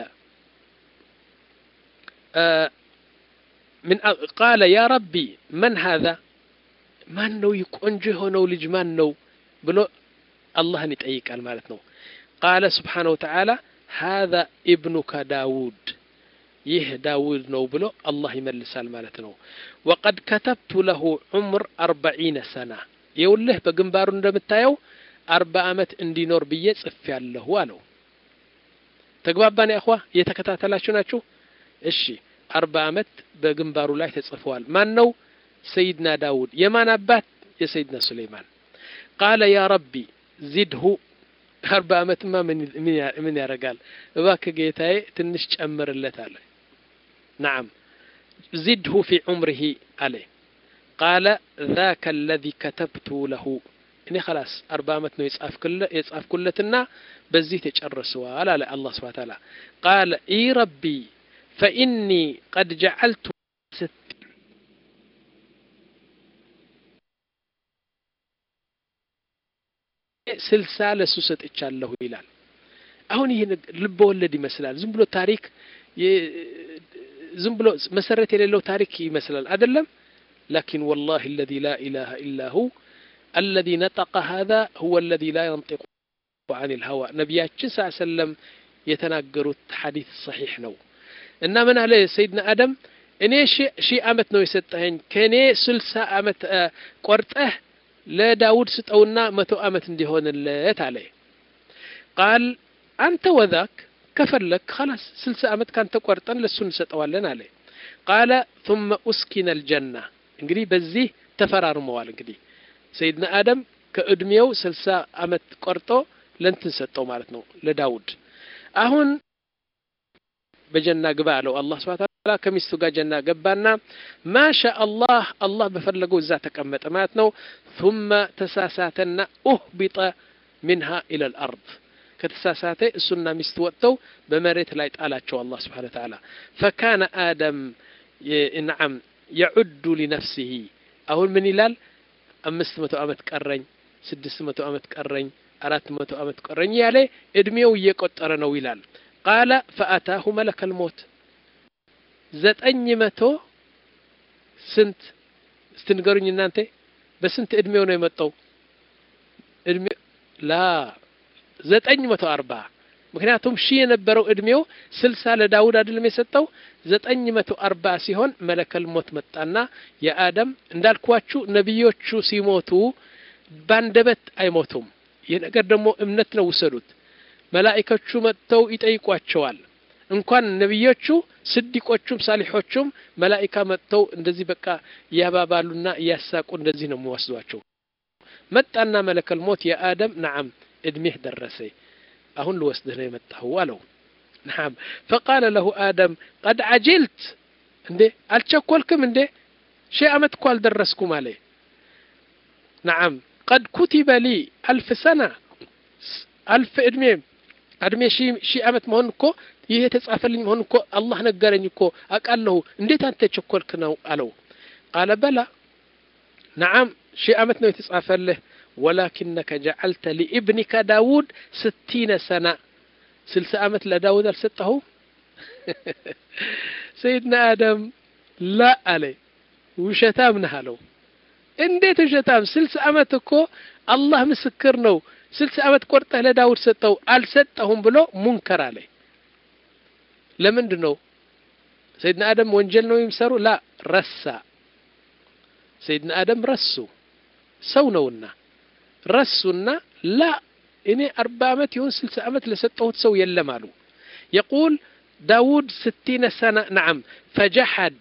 آه من قال يا ربي من هذا ማን ነው ይቆንጆ የሆነው ልጅ ማን ነው ብሎ አላህን ይጠይቃል ማለት ነው قال سبحانه وتعالى هذا ابنك داود ይህ ዳውድ ነው ብሎ አላህ ይመልሳል ማለት ነው وقد كتبت له عمر أربعين سنة يقوله بجنبارو እንደምታየው አርባ አመት እንዲኖር ብዬ ጽፌያለሁ አለው ተግባባን ያخوا እየተከታተላችሁ ናችሁ እሺ አርባ አመት በግንባሩ ላይ ተጽፏል ማን ነው سيدنا داود የማን አባት የሰይድና ሱለይማን قال يا ربي زده አርባ አመት ማ ምን ምን ያረጋል እባክህ ጌታዬ ትንሽ ጨምርለታል نعم زده في عمره عليه قال ذاك الذي كتبت له إني خلاص أربعة مت نو يصاف كل يصاف كلتنا بزي تجرسوا على الله سبحانه وتعالى قال إي ربي فإني قد جعلت ست سلسلة سوست إتشالله إلال أهوني هنا لب ولدي مثلا زنبلو تاريخ زنبلو مسرت إلى له تاريخ مثلا أدلم لكن والله الذي لا إله إلا هو الذي نطق هذا هو الذي لا ينطق عن الهوى نبياتنا صلى الله عليه وسلم يتناقروا حديث صحيح نو إنما من عليه سيدنا آدم እኔ ሺ አመት ነው የሰጠኸኝ ከኔ ስልሳ አመት ቆርጠህ ለዳውድ ስጠውና መቶ አመት እንዲሆንለት አለ قال አንተ ወذاك ከፈለክ خلاص ስልሳ አመት ካንተ ቆርጠን ለሱ እንሰጠዋለን አለ قال ثم اسكن الجنه እንግዲህ በዚህ ተፈራርመዋል እንግዲህ ሰይድና አደም ከእድሜው ስልሳ አመት ቆርጦ ለእንትን ሰጠው ማለት ነው ለዳውድ አሁን በጀና ግባ አለው አላህ Subhanahu Ta'ala ከሚስቱ ጋር ጀና ገባና ማሻ አላህ አላህ በፈለገው እዛ ተቀመጠ ማለት ነው ثم ተሳሳተና اهبط منها الى الارض ከተሳሳተ እሱና ሚስቱ ወጥተው በመሬት ላይ ጣላቸው አላህ Subhanahu Ta'ala فكان آدم نعم يعد لنفسه አሁን ምን ይላል አምስት መቶ አመት ቀረኝ ስድስት መቶ አመት ቀረኝ አራት መቶ አመት ቀረኝ ያለ እድሜው እየቆጠረ ነው ይላል قال فأتاه ملك الموت ዘጠኝ መቶ ስንት ስትንገሩኝ እናንተ በስንት እድሜው ነው የመጣው እድሜ ላ ዘጠኝ መቶ አርባ ምክንያቱም ሺ የነበረው እድሜው ስልሳ ለዳውድ አይደለም የሰጠው ዘጠኝ መቶ አርባ ሲሆን መለከል ሞት መጣና የአደም እንዳልኳችሁ ነብዮቹ ሲሞቱ ባንደበት አይሞቱም የነገር ደግሞ እምነት ነው ወሰዱት መላእክቶቹ መጥተው ይጠይቋቸዋል እንኳን ነብዮቹ ስዲቆቹም ሳሊሖቹም መላእክታ መጥተው እንደዚህ በቃ ያባባሉና ያሳቁ እንደዚህ ነው የሚወስዷቸው መጣና መለከል ሞት የአደም نعم እድሜህ ደረሰ አሁን ልወስድህ ነው የመጣው አለው نعم فقال له آدم قد عجلت እንዴ አልቸኮልክም እንዴ ሺ አመት እኮ አልደረስኩም አለ نعم قد كتب لي ألف سنة ألف እድሜ እድሜ ሺ ሺ አመት መሆን እኮ ይሄ ተጻፈልኝ መሆን እኮ አላህ ነገረኝ እኮ አቃለሁ እንዴት አንተ ቸኮልክ ነው አለው قال بلى نعم ሺ አመት ነው የተጻፈልህ ولكنك جعلت لابنك داود ستين سنة ስልሳ አመት ለዳውድ አልሰጠው سيدنا آدم لا عليه ውሸታም ነህ አለው እንዴት ውሸታም ስልሳ አመት እኮ አላህ ምስክር ነው ስልሳ አመት ቆርጠህ ለዳውድ ሰጠው አልሰጠሁም ብሎ ሙንከር አለ ለምንድነው سيدنا آدم ወንጀል ነው የሚሰሩ لا ረሳ سيدنا آدم ረሱ ሰው ነውና ረሱና لا እኔ አርባ አመት ይሁን ስልሳ አመት ለሰጠሁት ሰው የለም አሉ يقول داود ستين سنة نعم فجحد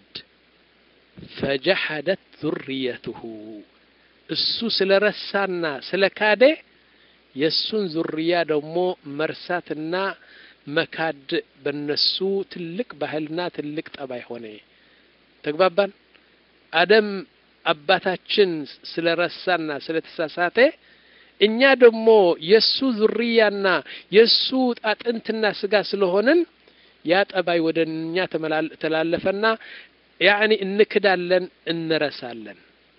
فجحدت ذريته እሱ ስለረሳና ስለካደ የሱን ዙሪያ ደግሞ መርሳትና መካድ በነሱ ትልቅ ባህልና ትልቅ ጠባይ ሆነ ተግባባን አደም አባታችን ስለረሳና ስለተሳሳተ እኛ ደግሞ የሱ ዙሪያና የሱ አጥንትና ስጋ ስለሆነን ያ ጠባይ ወደኛ ተላለፈና يعني እንክዳለን እንረሳለን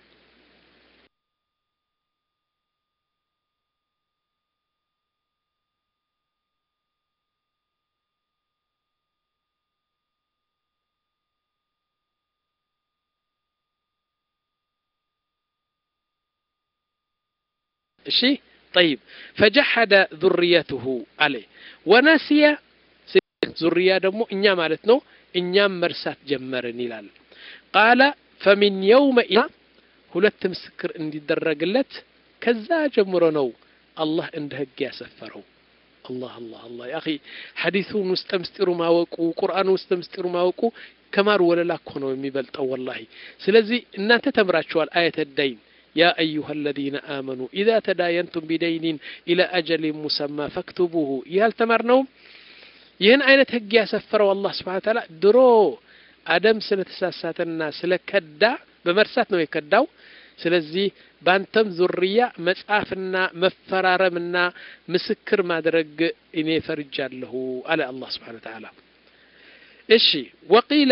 شيء طيب فجحد ذريته عليه ونسي ذرية دمو إنيا مالتنو إنيا مرسات جمرن يلال قال فمن يوم إلى ሁለት ምስክር እንዲደረግለት ከዛ ጀምሮ ነው አላህ እንደህግ ያሰፈረው الله الله الله يا أخي حديثون مستمستروا ما وقوا قرآن مستمستروا ما وقوا كمار ولا لا كونوا የሚበልጠው والله ስለዚህ እናንተ ተምራችኋል آية الدين يا أيها الذين آمنوا إذا تداينتم بدين إلى أجل مسمى فاكتبوه يهل تمرنو ይህን አይነት ህግ ያሰፈረው አላህ Subhanahu Wa Ta'ala ድሮ አደም ስለተሳሳተና ስለከዳ በመርሳት ነው የከዳው ስለዚህ ባንተም ዙሪያ መጻፍና መፈራረምና ምስክር ማድረግ እኔ ፈርጃለሁ አለ አላህ Subhanahu Wa Ta'ala እሺ ወቂላ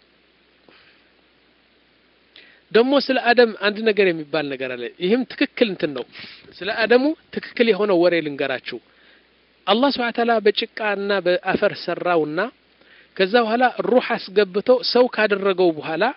ደሞ ስለ አደም አንድ ነገር የሚባል ነገር አለ ይህም ትክክል እንትን ነው ስለ አደሙ ትክክል የሆነው ወሬ ልንገራችሁ አላህ Subhanahu Wa Ta'ala በጭቃና በአፈር ሰራውና ከዛ በኋላ ሩህ አስገብቶ ሰው ካደረገው በኋላ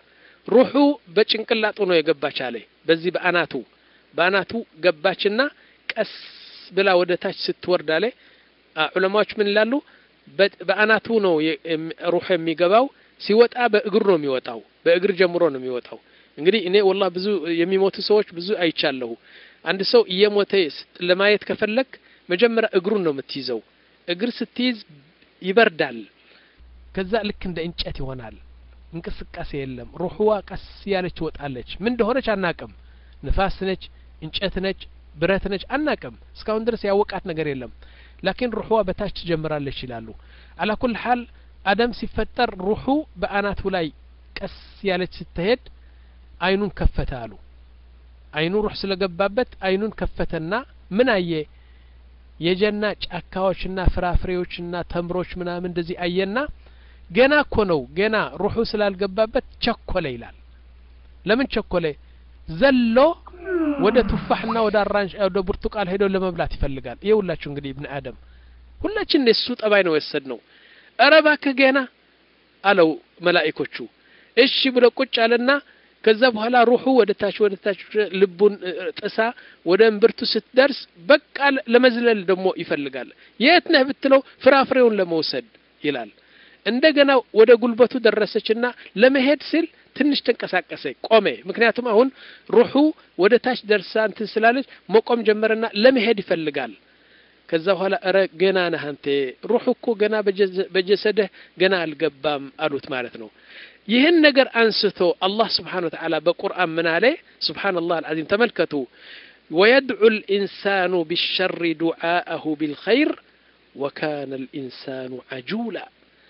ሩሑ በጭንቅላቱ ነው የገባች አለ በዚህ በአናቱ በአናቱ ገባችና ቀስ ብላ ወደ ታች ስትወርድ አለ ዑለማዎች ምን ይላሉ በአናቱ ነው ሩህ የሚገባው ሲወጣ በእግር ነው የሚወጣው በእግር ጀምሮ ነው የሚወጣው እንግዲህ እኔ والله ብዙ የሚሞቱ ሰዎች ብዙ አይቻለሁ አንድ ሰው እየሞተ ለማየት ከፈለክ መጀመሪያ እግሩን ነው የምትይዘው እግር ስትይዝ ይበርዳል ከዛ ልክ እንደ እንጨት ይሆናል እንቅስቃሴ የለም ሩህዋ ቀስ ያለች ወጣለች ምን እንደሆነች አናቀም ንፋስ ነች እንጨት ነች ብረት ነች አናቀም እስካሁን ድረስ ያወቃት ነገር የለም لكن روحوا በታች ጀምራለች ይላሉ على كل حال አደም ሲፈጠር ሩሁ በአናቱ ላይ ቀስ ያለች ስትሄድ አይኑን ከፈተ አሉ አይኑ ሩህ ስለገባበት አይኑን ከፈተና ምን አየ የጀና ጫካዎችና ፍራፍሬዎችና ተምሮች ምናምን እንደዚህ አየና ገና እኮ ነው ገና ሩሁ ስላልገባበት ቸኮለ ይላል ለምን ቸኮለ ዘሎ ወደ ቱፋህና ወደ አራንጅ ወደ ብርቱካን ሄዶ ለመብላት ይፈልጋል ይውላችሁ እንግዲህ ኢብኑ አደም ሁላችን ለሱ ጠባይ ነው የወሰድነው አረባከ ገና አለው መላእክቶቹ እሺ ብሎ ቁጭ አለና ከዛ በኋላ ሩሁ ወደ ታች ወደ ታች ልቡን ጥሳ ወደ እንብርቱ ስትደርስ በቃ ለመዝለል ደሞ ይፈልጋል የት ነህ ብትለው ፍራፍሬውን ለመውሰድ ይላል እንደገና ወደ ጉልበቱ ደረሰችና ለመሄድ ሲል ትንሽ ተንቀሳቀሰ ቆመ ምክንያቱም አሁን ሩሁ ወደ ታች ደርሳ እንት ስላለች መቆም ጀመረና ለመሄድ ይፈልጋል ከዛ በኋላ አረ ገና ነህ አንተ ሩሁ እኮ ገና በጀሰደ ገና አልገባም አሉት ማለት ነው ይህን ነገር አንስቶ አላህ Subhanahu Wa Ta'ala በቁርአን ምን አለ Subhanallah Al-Azim ተመልከቱ ويدعو الإنسان بالشر دعاءه بالخير وكان الإنسان عجولا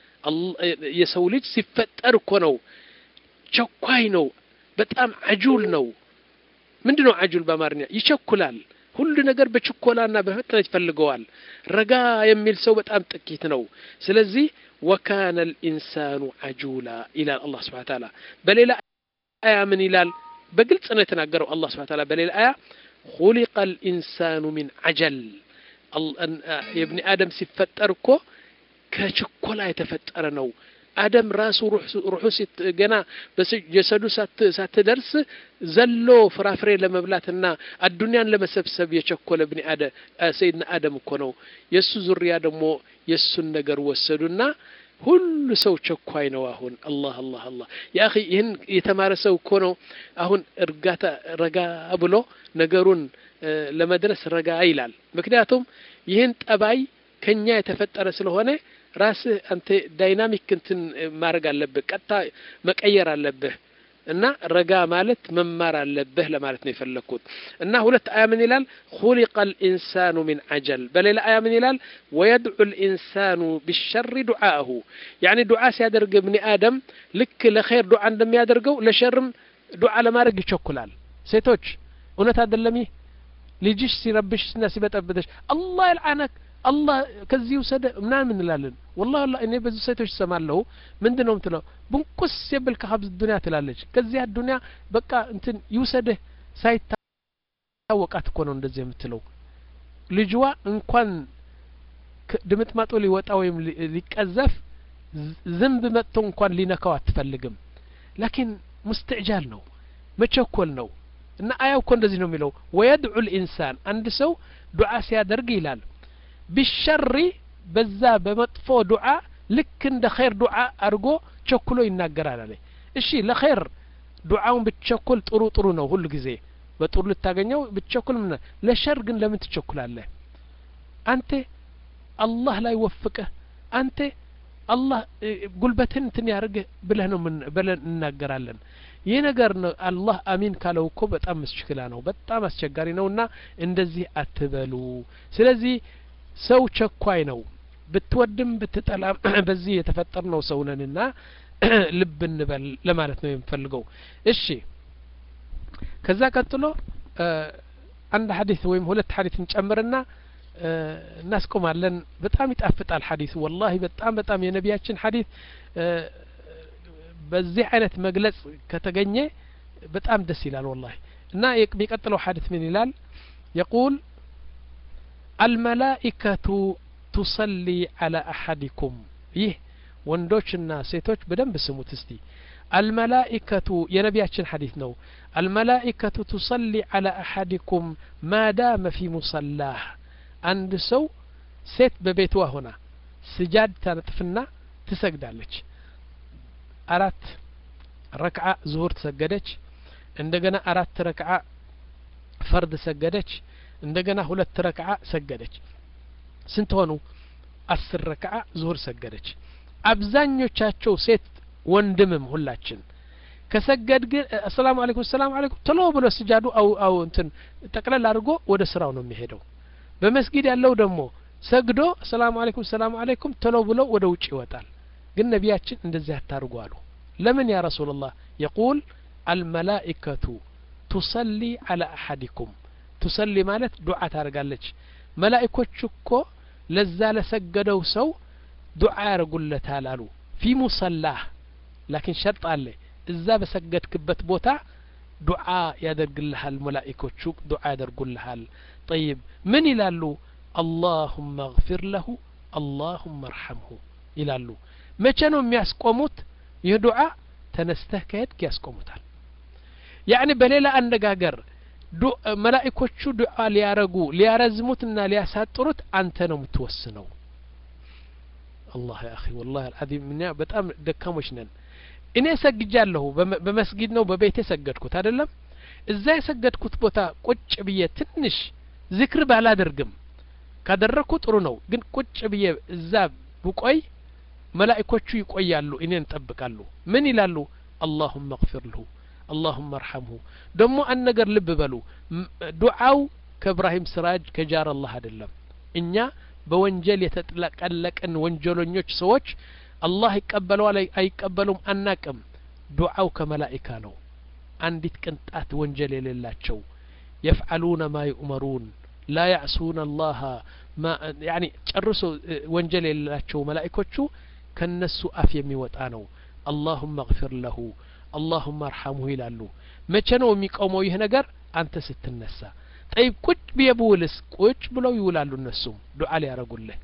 የሰው ልጅ ሲፈጠር እኮ ነው ቸኳይ ነው በጣም አጁል ነው ምንድነው አጁል በአማርኛ ይቸኩላል ሁሉ ነገር በችኮላና በፍጥነት ይፈልገዋል ረጋ የሚል ሰው በጣም ጥቂት ነው ስለዚህ وكان الانسان عجولا الى الله سبحانه وتعالى በሌላ አያ ምን ይላል በግልጽ ነው የተናገረው الله سبحانه وتعالى በሌላ አያ خلق الانسان من عجل ابن ادم ሲፈጠር እኮ ከችኮላ የተፈጠረ ነው አደም ራሱ ሩህ ሩህ ሲት ገና በጀሰዱ ሳት ሳትደርስ ዘሎ ፍራፍሬ ለመብላትና አዱንያን ለመሰብሰብ የቸኮለ ኢብኑ አደም ሰይድና አደም እኮ ነው የሱ ዙሪያ ደግሞ የሱን ነገር ወሰዱና ሁሉ ሰው ቸኳይ ነው አሁን አላህ አላህ አላህ ያ اخي ይሄን የተማረ ሰው እኮ ነው አሁን እርጋታ ረጋ ብሎ ነገሩን ለመድረስ ረጋ ይላል ምክንያቱም ይሄን ጠባይ ከኛ የተፈጠረ ስለሆነ ራስ አንተ ዳይናሚክ እንትን ማድረግ አለብህ ቀጣ መቀየር አለብህ እና ረጋ ማለት መማር አለብህ ለማለት ነው የፈለኩት እና ሁለት አያ ምን ይላል خلق الانسان من عجل በሌላ አያ ምን ይላል ويدعو الانسان بالشر دعاءه يعني دعاء ሲያደርግ ابن ادم ልክ ለخير ዱዓ እንደሚያደርገው ለሸርም ዱዓ ለማድረግ ይቸኩላል ሴቶች እውነት አይደለም ልጅሽ ሲረብሽና ሲበጠብጥሽ አላህ ይልዓነክ الله كذي وسد منان من لالن والله والله إني بزو سيتوش سمالله من دنهم تلو بنقص يبل كحبز الدنيا تلالج كذي الدنيا بقى انتن يوسده سايت وقت كونوا እንደዚህ የምትለው ልጅዋ እንኳን ድምት ማጦ ሊወጣ ወይም ሊቀዘፍ ዝንብ መጥቶ እንኳን ሊነካው አትፈልግም لكن مستعجل ነው መቸኮል ነው እና አያው እኮ እንደዚህ ነው የሚለው ويدعو الانسان አንድ ሰው ዱዓ ሲያደርግ ይላል بالشر بزا بمطفو دعاء لك عند خير دعاء ارجو تشكلو يناغرال عليه اشي لخير دعاውን بتشكل ጥሩ ጥሩ ነው ሁሉ ጊዜ በጥሩ ልታገኘው بتشكل من ለሸር ግን ለምን ትቸኩላለህ አንተ አላህ ላይ ወፍቀህ አንተ አላህ ጉልበትን እንትን ያርግ ብለህ ነው ምን ብለን እናገራለን ይሄ ነገር ነው አላህ አሚን ካለው እኮ በጣም መስችክላ ነው በጣም አስቸጋሪ ነውና እንደዚህ አትበሉ ስለዚህ ሰው ቸኳይ ነው ብትወድም ብትጠላም በዚህ የተፈጠርነው ሰው ነንና ልብ እንበል ለማለት ነው የምፈልገው እሺ ከዛ ቀጥሎ አንድ ሐዲስ ወይም ሁለት ሐዲስ እንጨምርና እናስቆማለን በጣም ይጣፍጣል ሐዲስ والله በጣም በጣም የነቢያችን ሐዲስ በዚህ አይነት መግለጽ ከተገኘ በጣም ደስ ይላል والله እና የሚቀጥለው ሐዲስ ምን ይላል يقول الملائكة تصلي على أحدكم يه ወንዶችና ሴቶች በደንብ ስሙት እስቲ الملائكة ينبياتشن حديث نو الملائكة تصلي على أحدكم ما دام في مصلاه عند سو ست ببيتها هنا سجاد تنطفنا تسجدالج أرات ركعة ظهور تسجدج عندنا أرات ركعة فرد سجدج عندنا ሁለት ركعة سجدج ስንት ሆኑ አስር ركعة ظهور سجدج አብዛኞቻቸው ሴት ወንድምም ሁላችን ከሰገድ ግን ሰላም አለይኩም ሰላም አለይኩም ተሎ ብሎ ስጃዱ አው አው እንትን ተቀለል አድርጎ ወደ ስራው ነው የሚሄደው በመስጊድ ያለው ደግሞ ሰግዶ ሰላም አለይኩም ሰላም አለይኩም ተሎ ብሎ ወደ ውጭ ይወጣል ግን ነቢያችን እንደዚህ አታርጉ አሉ ለምን ያ ረሱላህ يقول الملائكة تصلي على أحدكم تصلي ማለት ዱዓ ታርጋለች መላእክቶች እኮ ለዛ ለሰገደው ሰው ዱዓ ያርጉለታል አሉ في مصلاه لكن شرط አለ እዛ በሰገድክበት ቦታ ዱዓ ያደርግልሃል መላእክቶቹ ዱዓ ያደርጉልሃል طيب ምን ይላሉ اللهم اغفر له اللهم ارحمه ይላሉ መቼ ነው የሚያስቆሙት ይህ ዱዓ ተነስተህ ከሄድክ ያስቆሙታል يعني በሌላ አነጋገር መላእክቶቹ ዱዓ ሊያረጉ ሊያረዝሙትና ሊያሳጥሩት አንተ ነው የምትወስነው الله يا اخي والله العظيم من በጣም ደካሞች ነን እኔ ሰግጃለሁ በመስጊድ ነው በቤቴ ሰገድኩት አይደለም እዛ የሰገድኩት ቦታ ቁጭ ብዬ ትንሽ ዚክር ባላደርግም ካደረኩ ጥሩ ነው ግን ቁጭ ብዬ እዛ ብቆይ መላእክቶቹ ይቆያሉ እኔን ጠብቃሉ ምን ይላሉ اللهم اغفر له اللهم ارحمه ደሞ አንድ ነገር ልብ በሉ ዱዓው ከኢብራሂም ስራጅ ከጃር አላህ አይደለም እኛ በወንጀል የተጠለቀለቀን ወንጀለኞች ሰዎች አላህ ይቀበለው አይቀበሉም አናቅም ዱዓው ከመላእክታ ነው አንዲት ቅንጣት ወንጀል የሌላቸው يفعلون ما يؤمرون لا يعصون الله ما يعني ጨርሶ ወንጀል የሌላቸው መላእክቶቹ ከነሱ አፍ የሚወጣ ነው اللهم اغفر له اللهم ارحمه ይላሉ መቼ ነው የሚቆመው ይሄ ነገር አንተ ስትነሳ طيب ቁጭ ቢየቡልስ ቁጭ ብለው ይውላሉ እነሱም ዱዓ ሊያረጉልህ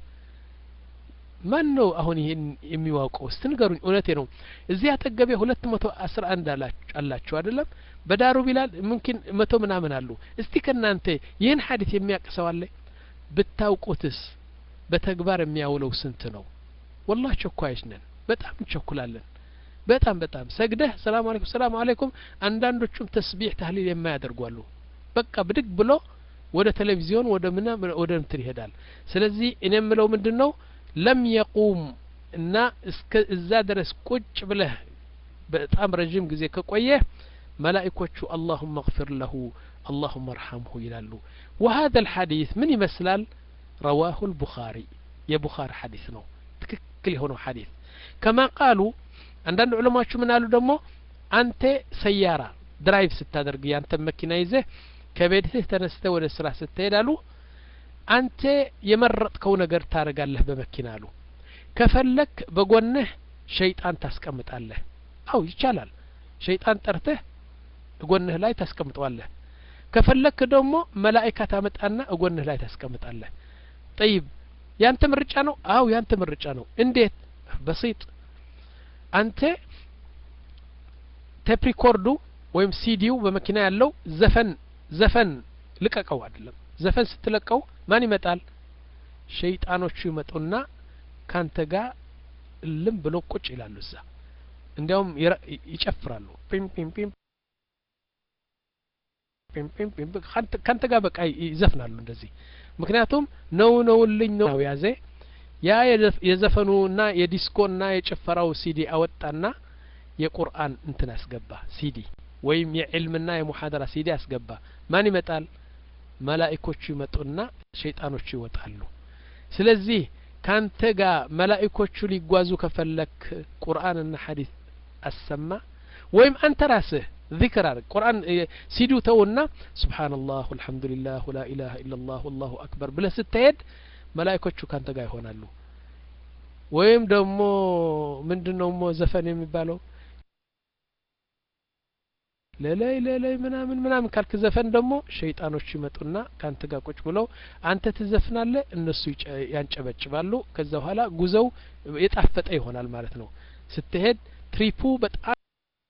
ማን ነው አሁን ይሄን የሚዋቀው ስትንገሩኝ እውነቴ ነው እዚህ አጠገቤ ሁለት መቶ አስራ አንድ አላችሁ አይደለም በዳሩ ቢላል ممكن መቶ ምናምን አሉ እስቲ ከናንተ ይሄን ሐዲስ የሚያቀሰው አለ ብታውቁትስ በተግባር የሚያውለው ስንት ነው والله ቸኳይሽ ነን በጣም ቸኩላለን በጣም በጣም ሰግደህ ሰላም አለይኩም ሰላም አለይኩም አንዳንዶቹም ተስቢህ ተህሊል የማያደርጓሉ በቃ ብድግ ብሎ ወደ ቴሌቪዥን ወደ ምና ወደ እንትን ይሄዳል ስለዚህ እኔ የምለው ምንድነው ለም يقوم እና እስከ እዛ ድረስ ቁጭ ብለህ በጣም ረጅም ጊዜ ከቆየ መላእክቶቹ اللهم اغفر له اللهم ارحمه ይላሉ وهذا الحديث ምን ይመስላል رواه البخاري የቡኻሪ ሐዲስ ነው ትክክል የሆነው ሐዲስ كما قالوا አንዳንድ ዑለማዎች ምን አሉ ደግሞ አንተ ሰያራ ድራይቭ ስታደርግ ያንተ መኪና ይዘህ ከቤትህ ተነስተህ ወደ ስራ ስትሄዳሉ አንተ የመረጥከው ነገር ታረጋለህ በመኪና አሉ ከፈለክ በጎንህ ሸይጣን ታስቀምጣለህ አው ይቻላል ሸይጣን ጠርተህ በጎንህ ላይ ታስቀምጣለህ ከፈለክ ደግሞ መላእክታ ታመጣና በጎንህ ላይ ታስቀምጣለህ طيب ያንተ ምርጫ ነው አው ያንተ ምርጫ ነው እንዴት በሲጥ አንተ ቴፕ ሪኮርዱ ወይም ሲዲው በመኪና ያለው ዘፈን ዘፈን ልቀቀው አይደለም ዘፈን ስትለቀው ማን ይመጣል ሸይጣኖቹ ይመጡና ካንተ ጋር ልም ብሎ ቁጭ ይላሉ እዛ እንዲያውም ይጨፍራሉ ፒም ፒም ፒም ፒም ፒም ፒም ካንተ ጋር በቃ ይዘፍናሉ እንደዚህ ምክንያቱም ነው ነውልኝ ነው ያዘ ያ የዘፈኑና የዲስኮና የጨፈራው ሲዲ አወጣና የቁርአን እንትን አስገባ ሲዲ ወይም የዕልምና የሙሐደራ ሲዲ አስገባ ማን ይመጣል መላእክቶቹ ይመጡና ሸይጣኖቹ ይወጣሉ ስለዚህ ካንተ ጋር መላእክቶቹ ሊጓዙ ከፈለክ ቁርአንና ሐዲስ አሰማ ወይም አንተ ራስህ ذكر القرآن سيدو تونا سبحان الله والحمد لله ولا إله إلا الله والله أكبر بلا ستهد ملائكة كانت جاي هنا له ويم دمو من دنو زفن يمبالو لا لا لا لا منا من منا من كالك زفن دمو شيطانوش يمطونا كانت جا ቁጭ ብለው አንተ ትዘፍናለህ እነሱ ያንጨበጭባሉ ከዛው ኋላ ጉዘው የጣፈጠ ይሆናል ማለት ነው ስትሄድ ትሪፑ በጣም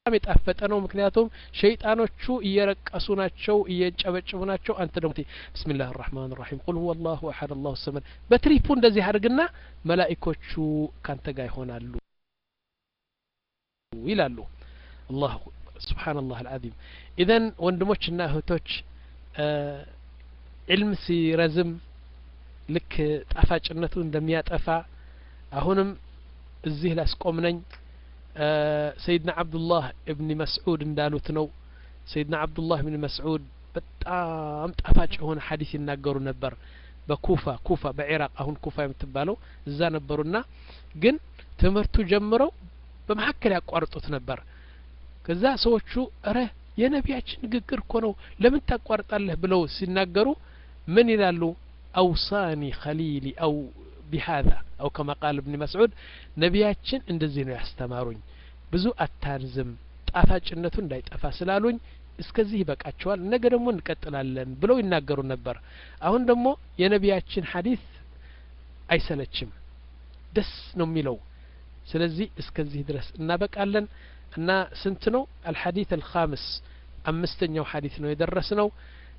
የጣፈጠ ነው ምክንያቱም ሸይጣኖቹ እየረቀሱ ናቸው እየጨበጨቡ ናቸው አንተ ደግሞ ቢስሚላህ الرحمن الرحيم قل هو الله احد الله الصمد በትሪፑ እንደዚህ አድርግና መላእክቶቹ ካንተ ጋር ይሆናሉ ይላሉ الله سبحان الله العظيم اذا ወንድሞችና እህቶች علم ሲረዝም ልክ ጣፋጭነቱ እንደሚያጠፋ አሁንም እዚህ ላስቆምነኝ سيدنا عبد الله ابن مسعود እንዳሉት ነው سيدنا عبد الله ابن مسعود በጣም ጣፋጭ የሆነ ሐዲስ ይናገሩ ነበር በኩፋ ኩፋ በኢራቅ አሁን ኩፋ የምትባለው እዛ ነበሩና ግን ትምህርቱ ጀምረው በመሐከል ያቋርጡት ነበር ከዛ ሰዎቹ አረ የነቢያችን ንግግር እኮ ነው ለምን ታቋርጣለህ ብለው ሲናገሩ ምን ይላሉ أوصاني خليلي أو بهذا أو كما قال ابن مسعود نبياتشن እንደዚህ ነው ያስተማሩኝ ብዙ አታርዝም ጣፋጭነቱ እንዳይጠፋ ስላሉኝ እስከዚህ ይበቃቸዋል ነገ ደግሞ እንቀጥላለን ብለው ይናገሩ ነበር አሁን ደግሞ የነቢያችን ሐዲስ አይሰለችም ደስ ነው የሚለው ስለዚህ እስከዚህ ድረስ እናበቃለን እና ስንት ነው الحديث الخامس አምስተኛው ሐዲስ ነው የደረስነው